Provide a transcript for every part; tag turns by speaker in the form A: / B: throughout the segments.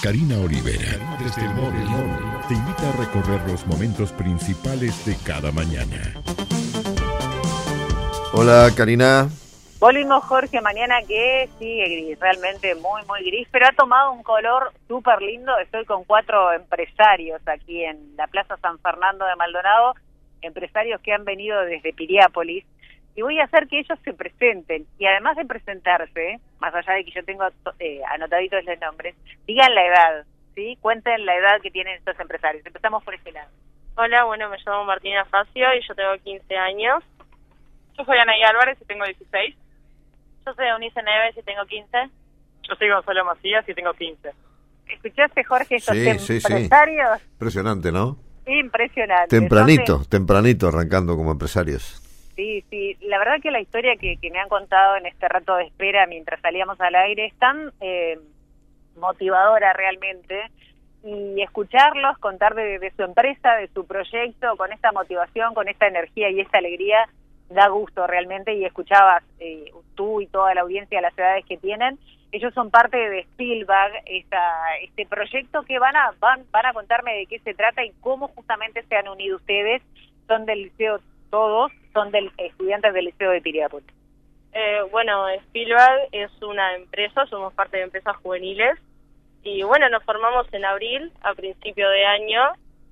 A: Karina Olivera, desde el móvil, te invita a recorrer los momentos principales de cada mañana.
B: Hola, Karina.
C: Volvimos, Jorge, mañana que sigue gris, realmente muy, muy gris, pero ha tomado un color súper lindo. Estoy con 4 empresarios aquí en la Plaza San Fernando de Maldonado, empresarios que han venido desde Piriápolis, y voy a hacer que ellos se presenten, y además de presentarse, más allá de que yo tengo anotaditos los nombres, digan la edad, ¿sí? Cuenten la edad que tienen estos empresarios. Empezamos por este lado.
D: Hola, bueno, me llamo Martina Facio y yo tengo 15 años.
E: Yo soy Anaí Álvarez y tengo 16.
D: Yo soy Eunice Neves y tengo 15.
E: Yo soy Gonzalo Macías y tengo 15.
C: ¿Escuchaste, Jorge, estos
B: Sí.
C: empresarios?
B: Impresionante, ¿no?
C: Impresionante.
B: Tempranito arrancando como empresarios.
C: Sí, la verdad que la historia que me han contado en este rato de espera mientras salíamos al aire es tan motivadora realmente, y escucharlos contar de su empresa, de su proyecto, con esta motivación, con esta energía y esta alegría, da gusto realmente. Y escuchabas tú y toda la audiencia, las edades que tienen. Ellos son parte de Spielberg, este proyecto que van a contarme de qué se trata y cómo justamente se han unido ustedes. Son del liceo, todos son estudiantes del liceo de Piriápolis.
D: Bueno, Spielberg es una empresa, somos parte de empresas juveniles, y bueno, nos formamos en abril, a principio de año,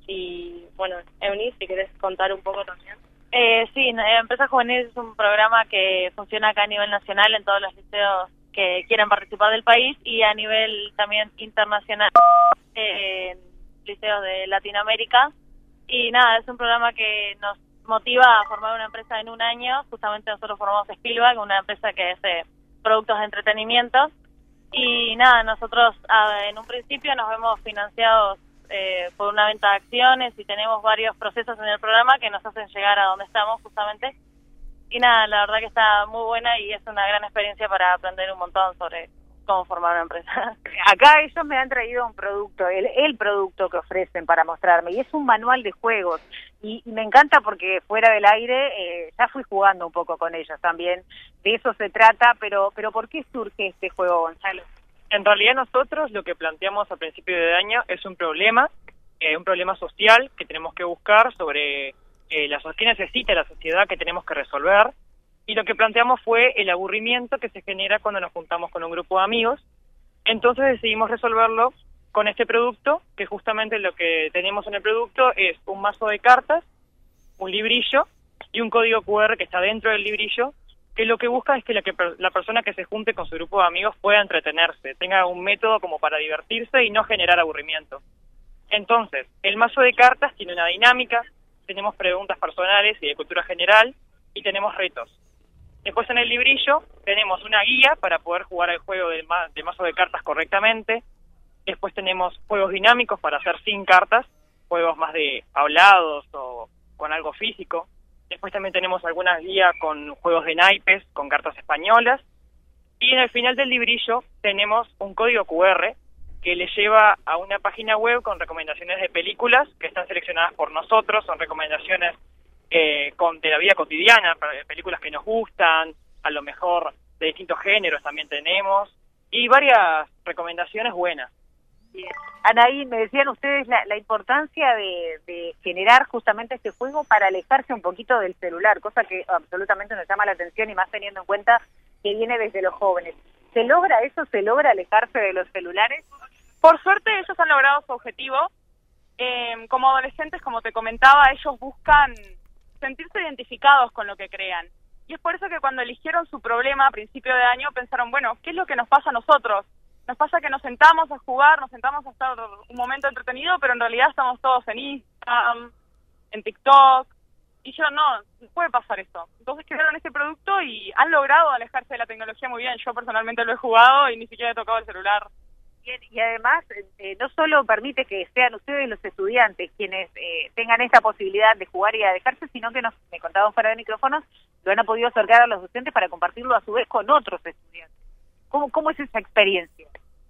D: y bueno, Eunice, si querés contar un poco también.
F: Sí, Empresas Juveniles es un programa que funciona acá a nivel nacional en todos los liceos que quieren participar del país, y a nivel también internacional en liceos de Latinoamérica. Y nada, es un programa que nos motiva a formar una empresa en un año. Justamente nosotros formamos Spielberg, una empresa que hace productos de entretenimiento. Y nada, nosotros en un principio nos vemos financiados por una venta de acciones, y tenemos varios procesos en el programa que nos hacen llegar a donde estamos justamente. Y nada, la verdad que está muy buena y es una gran experiencia para aprender un montón sobre cómo formar una empresa.
C: Acá ellos me han traído un producto, el producto que ofrecen para mostrarme, y es un manual de juegos. Y me encanta porque fuera del aire ya fui jugando un poco con ellos también. De eso se trata, pero ¿por qué surge este juego, Gonzalo?
E: En realidad nosotros lo que planteamos a principio de año es un problema social que tenemos que buscar sobre qué necesita la sociedad, que tenemos que resolver. Y lo que planteamos fue el aburrimiento que se genera cuando nos juntamos con un grupo de amigos. Entonces decidimos resolverlo con este producto, que justamente lo que tenemos en el producto es un mazo de cartas, un librillo y un código QR que está dentro del librillo, que lo que busca es que la persona que se junte con su grupo de amigos pueda entretenerse, tenga un método como para divertirse y no generar aburrimiento. Entonces, el mazo de cartas tiene una dinámica, tenemos preguntas personales y de cultura general, y tenemos retos. Después en el librillo tenemos una guía para poder jugar el juego de mazo de cartas correctamente. Después tenemos juegos dinámicos para hacer sin cartas, juegos más de hablados o con algo físico. Después también tenemos algunas guías con juegos de naipes, con cartas españolas. Y en el final del librillo tenemos un código QR que le lleva a una página web con recomendaciones de películas que están seleccionadas por nosotros. Son recomendaciones de la vida cotidiana, películas que nos gustan, a lo mejor de distintos géneros también tenemos, y varias recomendaciones buenas.
C: Anaí, me decían ustedes la importancia de generar justamente este juego para alejarse un poquito del celular, cosa que absolutamente nos llama la atención, y más teniendo en cuenta que viene desde los jóvenes. ¿Se logra eso? ¿Se logra alejarse de los celulares?
E: Por suerte ellos han logrado su objetivo. Como adolescentes, como te comentaba, ellos buscan sentirse identificados con lo que crean. Y es por eso que cuando eligieron su problema a principio de año pensaron, bueno, ¿qué es lo que nos pasa a nosotros? Nos pasa que nos sentamos a jugar, nos sentamos a estar un momento entretenido, pero en realidad estamos todos en Instagram, en TikTok, y yo no puede pasar esto. Entonces crearon este producto y han logrado alejarse de la tecnología muy bien. Yo personalmente lo he jugado y ni siquiera he tocado el celular.
C: Y además, no solo permite que sean ustedes los estudiantes quienes tengan esta posibilidad de jugar y de alejarse, sino que me contaban fuera de micrófonos, lo han podido acercar a los docentes para compartirlo a su vez con otros estudiantes. ¿Cómo es esa experiencia?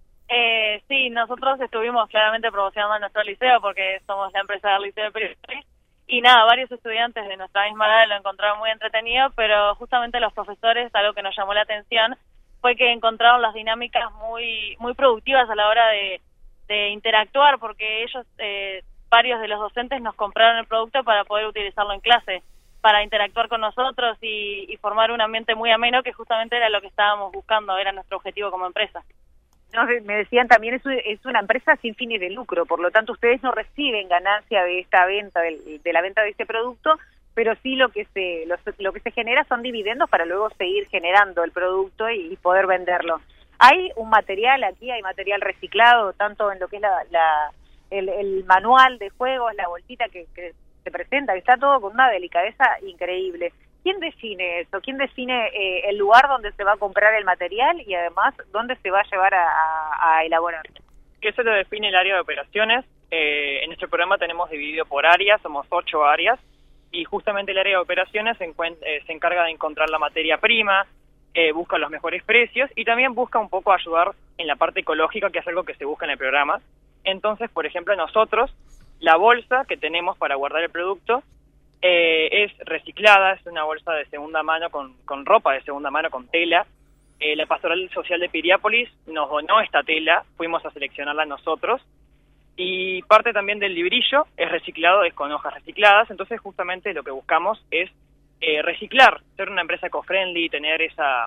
F: Sí, nosotros estuvimos claramente promocionando en nuestro liceo porque somos la empresa del Liceo de Periodismo. Y nada, varios estudiantes de nuestra misma edad lo encontraron muy entretenido, pero justamente los profesores, algo que nos llamó la atención, fue que encontraron las dinámicas muy productivas a la hora de interactuar, porque ellos, varios de los docentes nos compraron el producto para poder utilizarlo en clase, para interactuar con nosotros y formar un ambiente muy ameno, que justamente era lo que estábamos buscando, era nuestro objetivo como empresa.
C: No, me decían también, es una empresa sin fines de lucro, por lo tanto ustedes no reciben ganancia de esta venta, de la venta de este producto, pero sí lo que se genera son dividendos para luego seguir generando el producto y poder venderlo. Hay un material aquí, hay material reciclado, tanto en lo que es el manual de juegos, la bolsita que se presenta, que está todo con una delicadeza increíble. ¿Quién define eso? ¿Quién define el lugar donde se va a comprar el material y además dónde se va a llevar a elaborar?
E: Eso lo define el área de operaciones. En nuestro programa tenemos dividido por áreas, somos 8 áreas, y justamente el área de operaciones se encarga de encontrar la materia prima, busca los mejores precios y también busca un poco ayudar en la parte ecológica, que es algo que se busca en el programa. Entonces, por ejemplo, nosotros, la bolsa que tenemos para guardar el producto es reciclada, es una bolsa de segunda mano con ropa de segunda mano, con tela. La Pastoral Social de Piriápolis nos donó esta tela, fuimos a seleccionarla nosotros, y parte también del librillo es reciclado, es con hojas recicladas. Entonces justamente lo que buscamos es reciclar, ser una empresa eco-friendly, tener esa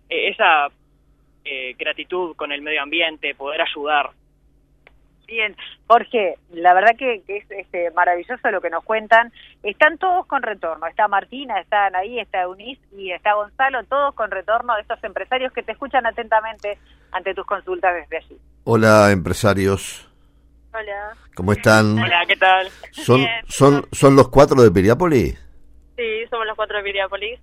E: gratitud con el medio ambiente, poder ayudar.
C: Bien, Jorge, la verdad que es maravilloso lo que nos cuentan. Están todos con retorno, está Martina, está Anaí, está Eunice y está Gonzalo, todos con retorno de estos empresarios que te escuchan atentamente ante tus consultas desde allí.
B: Hola, empresarios.
D: Hola.
B: ¿Cómo están?
E: Hola, ¿qué tal?
B: ¿Son los 4 de Piriápolis?
D: Sí, somos los 4 de Piriápolis.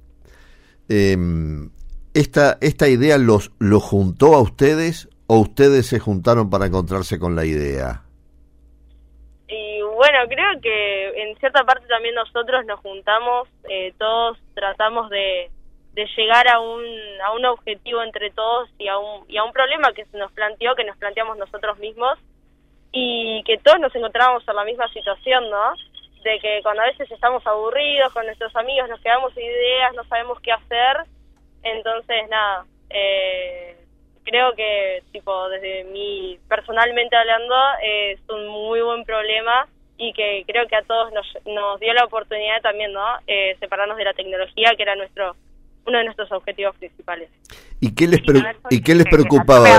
B: ¿Esta idea los juntó a ustedes o ustedes se juntaron para encontrarse con la idea?
D: Y bueno, creo que en cierta parte también nosotros nos juntamos, todos tratamos de llegar a un objetivo entre todos y a un problema que se nos planteó, que nos planteamos nosotros mismos, y que todos nos encontrábamos en la misma situación, ¿no? De que cuando a veces estamos aburridos con nuestros amigos, nos quedamos sin ideas, no sabemos qué hacer. Entonces, nada, creo que, desde mí, personalmente hablando, es un muy buen problema y que creo que a todos nos dio la oportunidad también, ¿no? Separarnos de la tecnología, que era uno de nuestros objetivos principales.
B: ¿Y qué les preocupaba?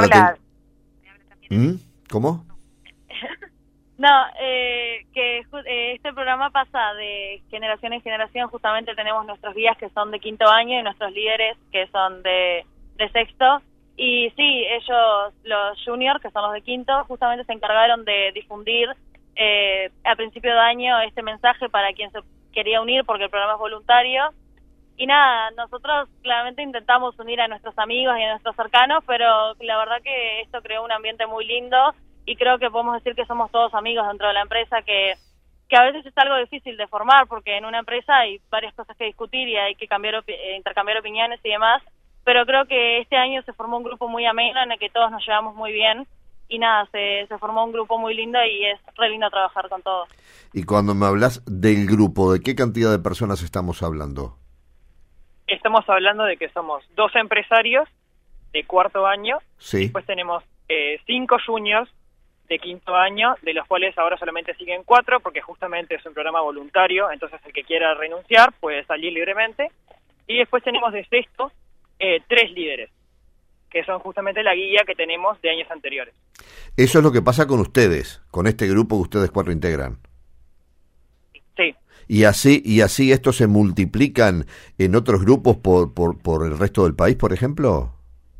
B: ¿Cómo?
F: No, que este programa pasa de generación en generación. Justamente tenemos nuestros guías que son de 5º año y nuestros líderes que son de 6º. Y sí, ellos, los juniors, que son los de 5º, justamente se encargaron de difundir a principio de año este mensaje para quien se quería unir, porque el programa es voluntario. Y nada, nosotros claramente intentamos unir a nuestros amigos y a nuestros cercanos, pero la verdad que esto creó un ambiente muy lindo. Y creo que podemos decir que somos todos amigos dentro de la empresa, que a veces es algo difícil de formar, porque en una empresa hay varias cosas que discutir y hay que intercambiar opiniones y demás, pero creo que este año se formó un grupo muy ameno en el que todos nos llevamos muy bien, y nada, se formó un grupo muy lindo y es re lindo trabajar con todos.
B: Y cuando me hablas del grupo, ¿de qué cantidad de personas estamos hablando?
E: Estamos hablando de que somos 2 empresarios de 4º año,
B: sí.
E: Después tenemos 5 juniors de 5º año, de los cuales ahora solamente siguen 4, porque justamente es un programa voluntario, entonces el que quiera renunciar puede salir libremente. Y después tenemos de 6º 3 líderes, que son justamente la guía que tenemos de años anteriores.
B: Eso es lo que pasa con ustedes, con este grupo que ustedes 4 integran.
E: Sí.
B: Y así estos se multiplican en otros grupos por el resto del país, por ejemplo.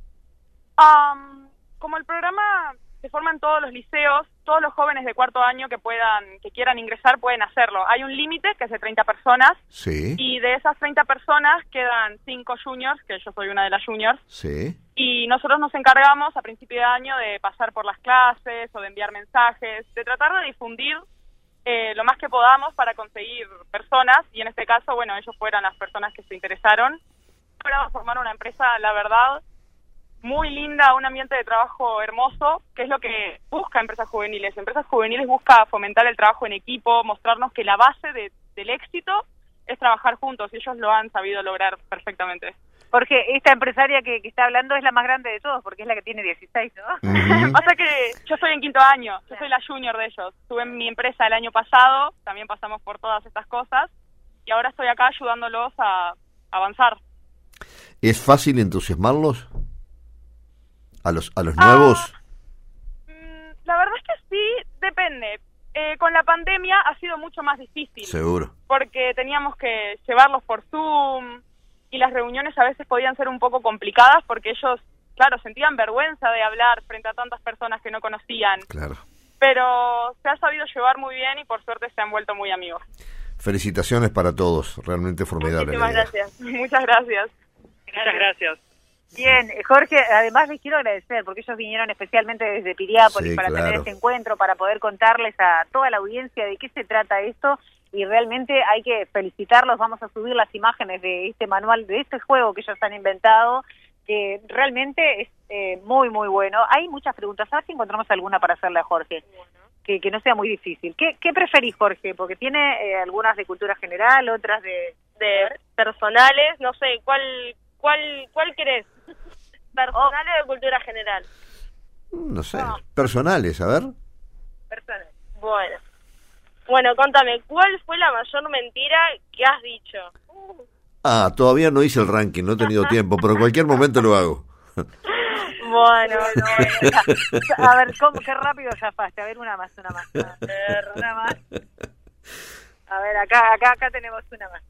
G: Como el programa se forma en todos los liceos, todos los jóvenes de 4º año que quieran ingresar pueden hacerlo. Hay un límite que es de 30 personas.
B: Sí.
G: Y de esas 30 personas quedan 5 juniors, que yo soy una de las juniors.
B: Sí.
G: Y nosotros nos encargamos a principio de año de pasar por las clases o de enviar mensajes, de tratar de difundir lo más que podamos para conseguir personas, y en este caso, bueno, ellos fueron las personas que se interesaron para formar una empresa, la verdad, muy linda, un ambiente de trabajo hermoso, que es lo que busca Empresas Juveniles. Empresas Juveniles busca fomentar el trabajo en equipo, mostrarnos que la base del éxito es trabajar juntos, y ellos lo han sabido lograr perfectamente.
C: Jorge, esta empresaria que está hablando es la más grande de todos, porque es la que tiene 16, ¿no?
B: Ujú.
G: Pasa que yo estoy en 5º año, yo soy la junior de ellos. Estuve en mi empresa el año pasado, también pasamos por todas estas cosas, y ahora estoy acá ayudándolos a avanzar.
B: ¿Es fácil entusiasmarlos? ¿A los nuevos?
G: La verdad es que sí, depende. Con la pandemia ha sido mucho más difícil.
B: Seguro.
G: Porque teníamos que llevarlos por Zoom y las reuniones a veces podían ser un poco complicadas porque ellos, claro, sentían vergüenza de hablar frente a tantas personas que no conocían.
B: Claro.
G: Pero se ha sabido llevar muy bien y por suerte se han vuelto muy amigos.
B: Felicitaciones para todos, realmente formidable.
D: Muchísimas gracias.
G: Muchas gracias.
E: Muchas gracias.
C: Bien, Jorge, además les quiero agradecer porque ellos vinieron especialmente desde Piriápolis
B: Sí,
C: para
B: claro.
C: tener este encuentro, para poder contarles a toda la audiencia de qué se trata esto y realmente hay que felicitarlos. Vamos a subir las imágenes de este manual, de este juego que ellos han inventado, que realmente es muy, muy bueno. Hay muchas preguntas, a ver si encontramos alguna para hacerle a Jorge, que no sea muy difícil. ¿Qué preferís, Jorge? Porque tiene algunas de cultura general, otras de
D: Personales, no sé, ¿cuál querés? ¿Personales o de cultura general?
B: No sé, personales, a ver.
C: personas.
D: Bueno, contame, ¿cuál fue la mayor mentira que has dicho?
B: Todavía no hice el ranking, no he tenido tiempo, pero en cualquier momento lo hago.
D: Bueno,
C: A ver, qué rápido zafaste. A ver, una más. A ver, una más. A ver, acá tenemos una más.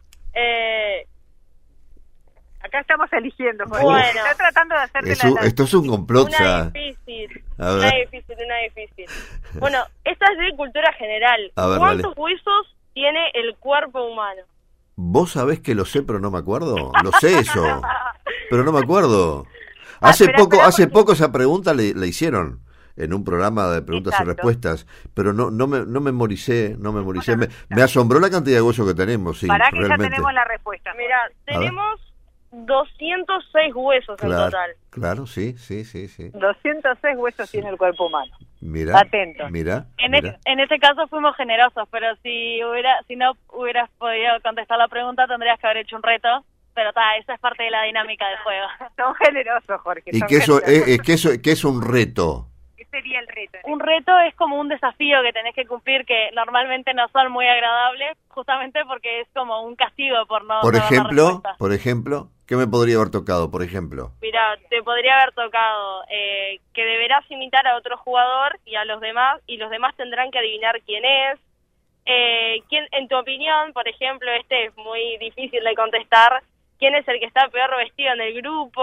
C: Acá estamos eligiendo. Jorge.
D: Bueno.
C: Estoy tratando de hacerte
B: Esto es un complot.
D: una
B: ya.
D: difícil,
B: A
D: una
B: ver.
D: difícil. Bueno, esta es de cultura general.
B: A ver,
D: ¿Cuántos
B: dale.
D: huesos tiene el cuerpo humano?
B: Vos sabés que lo sé, pero no me acuerdo. Lo sé eso, pero no me acuerdo. Hace poco esa pregunta la hicieron en un programa de preguntas
C: Exacto.
B: y respuestas, pero no memoricé. Me asombró la cantidad de huesos que tenemos, sí,
C: Para que
B: realmente.
C: ya tenemos la respuesta.
D: Mira, tenemos 206 huesos en total.
B: Claro, sí.
C: 206 huesos tiene el cuerpo humano.
B: Mira,
C: Atentos.
B: mira.
F: En este caso fuimos generosos, pero si no hubieras podido contestar la pregunta tendrías que haber hecho un reto, pero esa es parte de la dinámica del juego.
C: Son generosos, Jorge.
B: Y
C: son
B: que eso
C: generosos.
B: que es un reto.
C: ¿Qué sería el reto?
F: Un reto es como un desafío que tenés que cumplir que normalmente no son muy agradables, justamente porque es como un castigo por no
B: Por
F: saber la respuesta.
B: ejemplo, ¿qué me podría haber tocado, por ejemplo?
D: Mira, te podría haber tocado que deberás imitar a otro jugador y a los demás, y los demás tendrán que adivinar quién es. ¿Quién, en tu opinión, por ejemplo, este es muy difícil de contestar, ¿quién es el que está peor vestido en el grupo?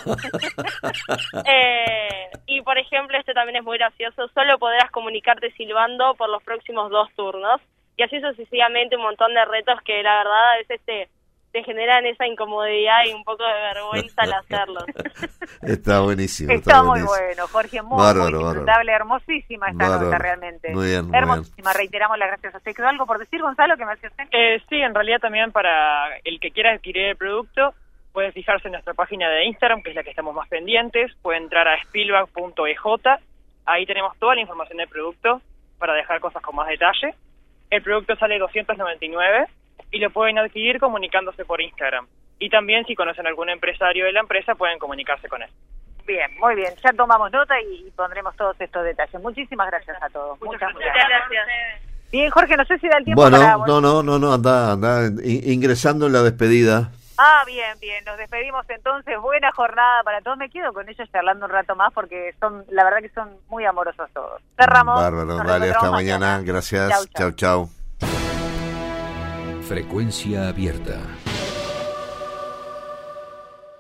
D: Y, por ejemplo, este también es muy gracioso, solo podrás comunicarte silbando por los próximos 2 turnos. Y así sucesivamente un montón de retos que la verdad a veces te generan esa incomodidad y un poco de vergüenza al hacerlos.
B: Está buenísimo.
C: Está muy
B: buenísimo.
C: bueno, Jorge, muy
B: Bárbaro,
C: disfrutable, hermosísima esta
B: Bárbaro.
C: nota realmente.
B: Muy bien.
C: Hermosísima, reiteramos las gracias. ¿Te quedó algo por decir, Gonzalo, que me hacía hacer?
E: Sí, en realidad también para el que quiera adquirir el producto, puede fijarse en nuestra página de Instagram, que es la que estamos más pendientes, puede entrar a spielberg.ej, ahí tenemos toda la información del producto para dejar cosas con más detalle. El producto sale 299 y lo pueden adquirir comunicándose por Instagram. Y también si conocen algún empresario de la empresa pueden comunicarse con él.
C: Bien, muy bien. Ya tomamos nota y pondremos todos estos detalles. Muchísimas gracias a todos. Muchas
D: gracias.
C: Bien, Jorge, no sé si da el tiempo
B: Bueno,
C: para...
B: no, anda ingresando en la despedida.
C: Bien. Nos despedimos entonces. Buena jornada para todos. Me quedo con ellos charlando un rato más porque la verdad que son muy amorosos todos. Cerramos.
B: Bárbaro,
C: Nos
B: dale, hasta
C: reencontramos
B: mañana. Gracias.
C: Chau.
B: Chau.
A: Frecuencia abierta.